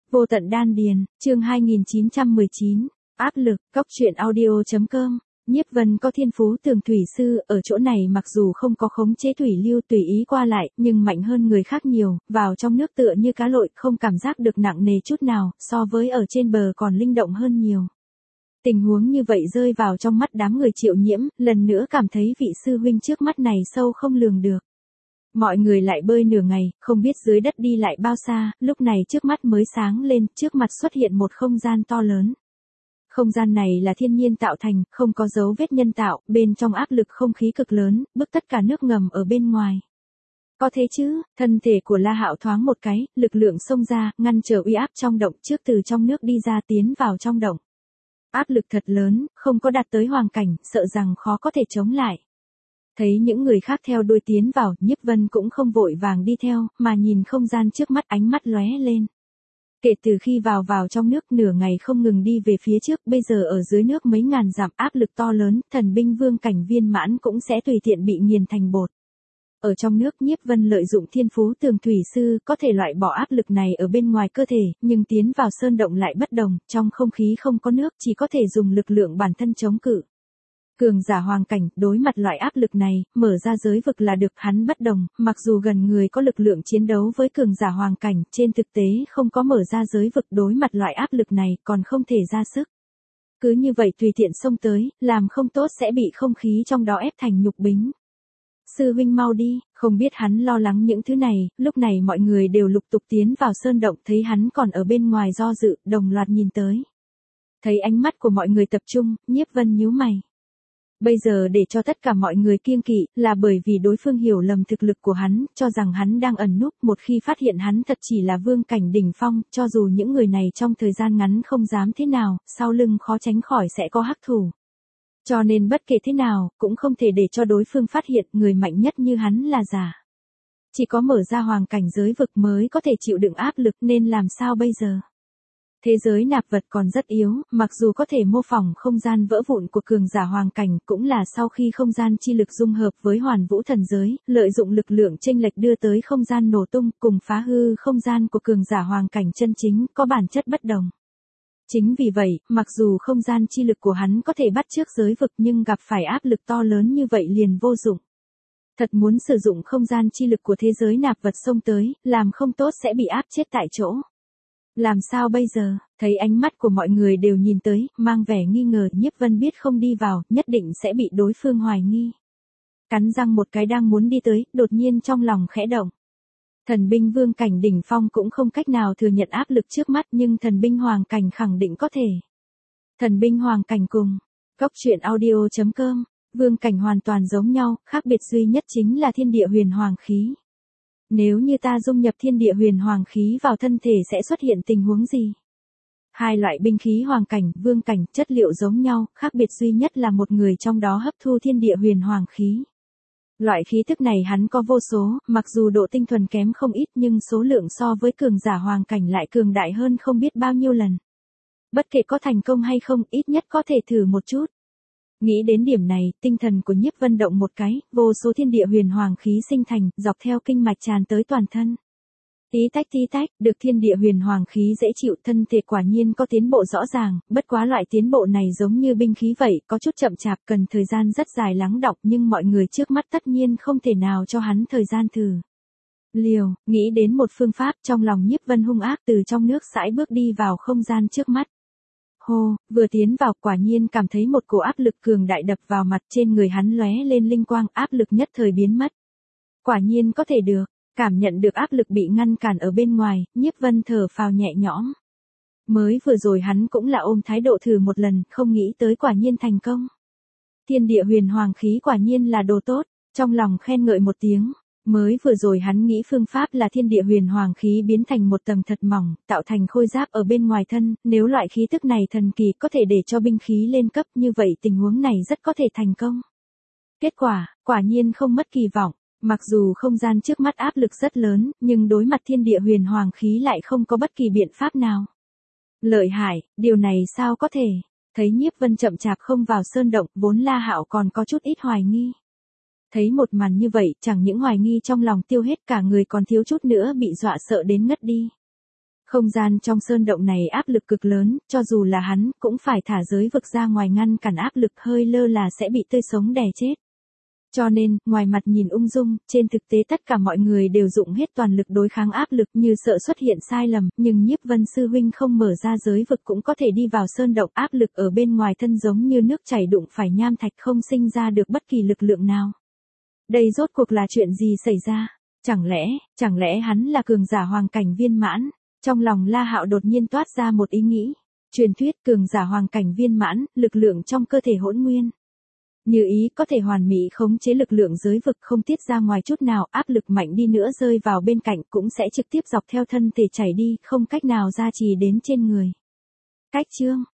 Vô tận đan điền, chương 2919, áp lực, cóc truyện audio.com. Nhiếp Vân có thiên phú tường thủy sư, ở chỗ này mặc dù không có khống chế thủy lưu tùy ý qua lại, nhưng mạnh hơn người khác nhiều, vào trong nước tựa như cá lội, không cảm giác được nặng nề chút nào, so với ở trên bờ còn linh động hơn nhiều. Tình huống như vậy rơi vào trong mắt đám người Triệu Nhiễm, lần nữa cảm thấy vị sư huynh trước mắt này sâu không lường được. Mọi người lại bơi nửa ngày, không biết dưới đất đi lại bao xa, lúc này trước mắt mới sáng lên, trước mặt xuất hiện một không gian to lớn. Không gian này là thiên nhiên tạo thành, không có dấu vết nhân tạo, bên trong áp lực không khí cực lớn, bức tất cả nước ngầm ở bên ngoài. Có thế chứ, thân thể của La Hạo thoáng một cái, lực lượng xông ra, ngăn trở uy áp trong động trước từ trong nước đi ra tiến vào trong động. Áp lực thật lớn, không có đạt tới hoàng cảnh, sợ rằng khó có thể chống lại. Thấy những người khác theo đuôi tiến vào, Nhiếp Vân cũng không vội vàng đi theo, mà nhìn không gian trước mắt ánh mắt lóe lên. Kể từ khi vào trong nước nửa ngày không ngừng đi về phía trước, bây giờ ở dưới nước mấy ngàn dặm áp lực to lớn, thần binh vương cảnh viên mãn cũng sẽ tùy tiện bị nghiền thành bột. Ở trong nước Nhiếp Vân lợi dụng thiên phú tường thủy sư có thể loại bỏ áp lực này ở bên ngoài cơ thể, nhưng tiến vào sơn động lại bất đồng, trong không khí không có nước, chỉ có thể dùng lực lượng bản thân chống cự. Cường giả hoàng cảnh, đối mặt loại áp lực này, mở ra giới vực là được, hắn bất đồng, mặc dù gần người có lực lượng chiến đấu với cường giả hoàng cảnh, trên thực tế không có mở ra giới vực, đối mặt loại áp lực này, còn không thể ra sức. Cứ như vậy tùy tiện xông tới, làm không tốt sẽ bị không khí trong đó ép thành nhục bính. Sư huynh mau đi, không biết hắn lo lắng những thứ này, lúc này mọi người đều lục tục tiến vào sơn động, thấy hắn còn ở bên ngoài do dự, đồng loạt nhìn tới. Thấy ánh mắt của mọi người tập trung, Nhiếp Vân nhíu mày. Bây giờ để cho tất cả mọi người kiêng kỵ, là bởi vì đối phương hiểu lầm thực lực của hắn, cho rằng hắn đang ẩn núp, một khi phát hiện hắn thật chỉ là vương cảnh đỉnh phong, cho dù những người này trong thời gian ngắn không dám thế nào, sau lưng khó tránh khỏi sẽ có hắc thủ. Cho nên bất kể thế nào, cũng không thể để cho đối phương phát hiện người mạnh nhất như hắn là giả. Chỉ có mở ra hoàng cảnh giới vực mới có thể chịu đựng áp lực, nên làm sao bây giờ? Thế giới nạp vật còn rất yếu, mặc dù có thể mô phỏng không gian vỡ vụn của cường giả hoàng cảnh, cũng là sau khi không gian chi lực dung hợp với hoàn vũ thần giới, lợi dụng lực lượng chênh lệch đưa tới không gian nổ tung, cùng phá hư không gian của cường giả hoàng cảnh chân chính, có bản chất bất đồng. Chính vì vậy, mặc dù không gian chi lực của hắn có thể bắt chước giới vực, nhưng gặp phải áp lực to lớn như vậy liền vô dụng. Thật muốn sử dụng không gian chi lực của thế giới nạp vật xông tới, làm không tốt sẽ bị áp chết tại chỗ. Làm sao bây giờ? Thấy ánh mắt của mọi người đều nhìn tới, mang vẻ nghi ngờ, Nhiếp Vân biết không đi vào, nhất định sẽ bị đối phương hoài nghi. Cắn răng một cái đang muốn đi tới, đột nhiên trong lòng khẽ động. Thần binh vương cảnh đỉnh phong cũng không cách nào thừa nhận áp lực trước mắt, nhưng thần binh hoàng cảnh khẳng định có thể. Thần binh hoàng cảnh cùng cóc truyện audio.com, vương cảnh hoàn toàn giống nhau, khác biệt duy nhất chính là thiên địa huyền hoàng khí. Nếu như ta dung nhập thiên địa huyền hoàng khí vào thân thể sẽ xuất hiện tình huống gì? Hai loại binh khí hoàng cảnh, vương cảnh, chất liệu giống nhau, khác biệt duy nhất là một người trong đó hấp thu thiên địa huyền hoàng khí. Loại khí thức này hắn có vô số, mặc dù độ tinh thuần kém không ít nhưng số lượng so với cường giả hoàng cảnh lại cường đại hơn không biết bao nhiêu lần. Bất kể có thành công hay không, ít nhất có thể thử một chút. Nghĩ đến điểm này, tinh thần của Nhiếp Vân động một cái, vô số thiên địa huyền hoàng khí sinh thành, dọc theo kinh mạch tràn tới toàn thân. Tí tách, được thiên địa huyền hoàng khí dễ chịu, thân thể quả nhiên có tiến bộ rõ ràng, bất quá loại tiến bộ này giống như binh khí vậy, có chút chậm chạp, cần thời gian rất dài lắng đọng, nhưng mọi người trước mắt tất nhiên không thể nào cho hắn thời gian thử. Liều, nghĩ đến một phương pháp, trong lòng Nhiếp Vân hung ác từ trong nước sải bước đi vào không gian trước mắt. Hô, vừa tiến vào quả nhiên cảm thấy một cổ áp lực cường đại đập vào mặt, trên người hắn lóe lên linh quang, áp lực nhất thời biến mất. Quả nhiên có thể được, cảm nhận được áp lực bị ngăn cản ở bên ngoài, Nhiếp Vân thở phào nhẹ nhõm. Mới vừa rồi hắn cũng là ôm thái độ thử một lần, không nghĩ tới quả nhiên thành công. Thiên địa huyền hoàng khí quả nhiên là đồ tốt, trong lòng khen ngợi một tiếng. Mới vừa rồi hắn nghĩ phương pháp là thiên địa huyền hoàng khí biến thành một tầng thật mỏng, tạo thành khôi giáp ở bên ngoài thân, nếu loại khí tức này thần kỳ có thể để cho binh khí lên cấp, như vậy tình huống này rất có thể thành công. Kết quả nhiên không mất kỳ vọng, mặc dù không gian trước mắt áp lực rất lớn, nhưng đối mặt thiên địa huyền hoàng khí lại không có bất kỳ biện pháp nào. Lợi hại, điều này sao có thể? Thấy Nhiếp Vân chậm chạp không vào sơn động, vốn La Hạo còn có chút ít hoài nghi. Thấy một màn như vậy, chẳng những hoài nghi trong lòng tiêu hết, cả người còn thiếu chút nữa bị dọa sợ đến ngất đi. Không gian trong sơn động này áp lực cực lớn, cho dù là hắn, cũng phải thả giới vực ra ngoài ngăn cản áp lực, hơi lơ là sẽ bị tươi sống đè chết. Cho nên, ngoài mặt nhìn ung dung, trên thực tế tất cả mọi người đều dụng hết toàn lực đối kháng áp lực như sợ xuất hiện sai lầm, nhưng Nhiếp Vân sư huynh không mở ra giới vực cũng có thể đi vào sơn động, áp lực ở bên ngoài thân giống như nước chảy đụng phải nham thạch, không sinh ra được bất kỳ lực lượng nào. Đây rốt cuộc là chuyện gì xảy ra? Chẳng lẽ hắn là cường giả hoàng cảnh viên mãn? Trong lòng La Hạo đột nhiên toát ra một ý nghĩ. Truyền thuyết cường giả hoàng cảnh viên mãn, lực lượng trong cơ thể hỗn nguyên. Như ý có thể hoàn mỹ khống chế lực lượng giới vực không tiết ra ngoài chút nào, áp lực mạnh đi nữa rơi vào bên cạnh cũng sẽ trực tiếp dọc theo thân thể chảy đi, không cách nào gia trì đến trên người. Cách chương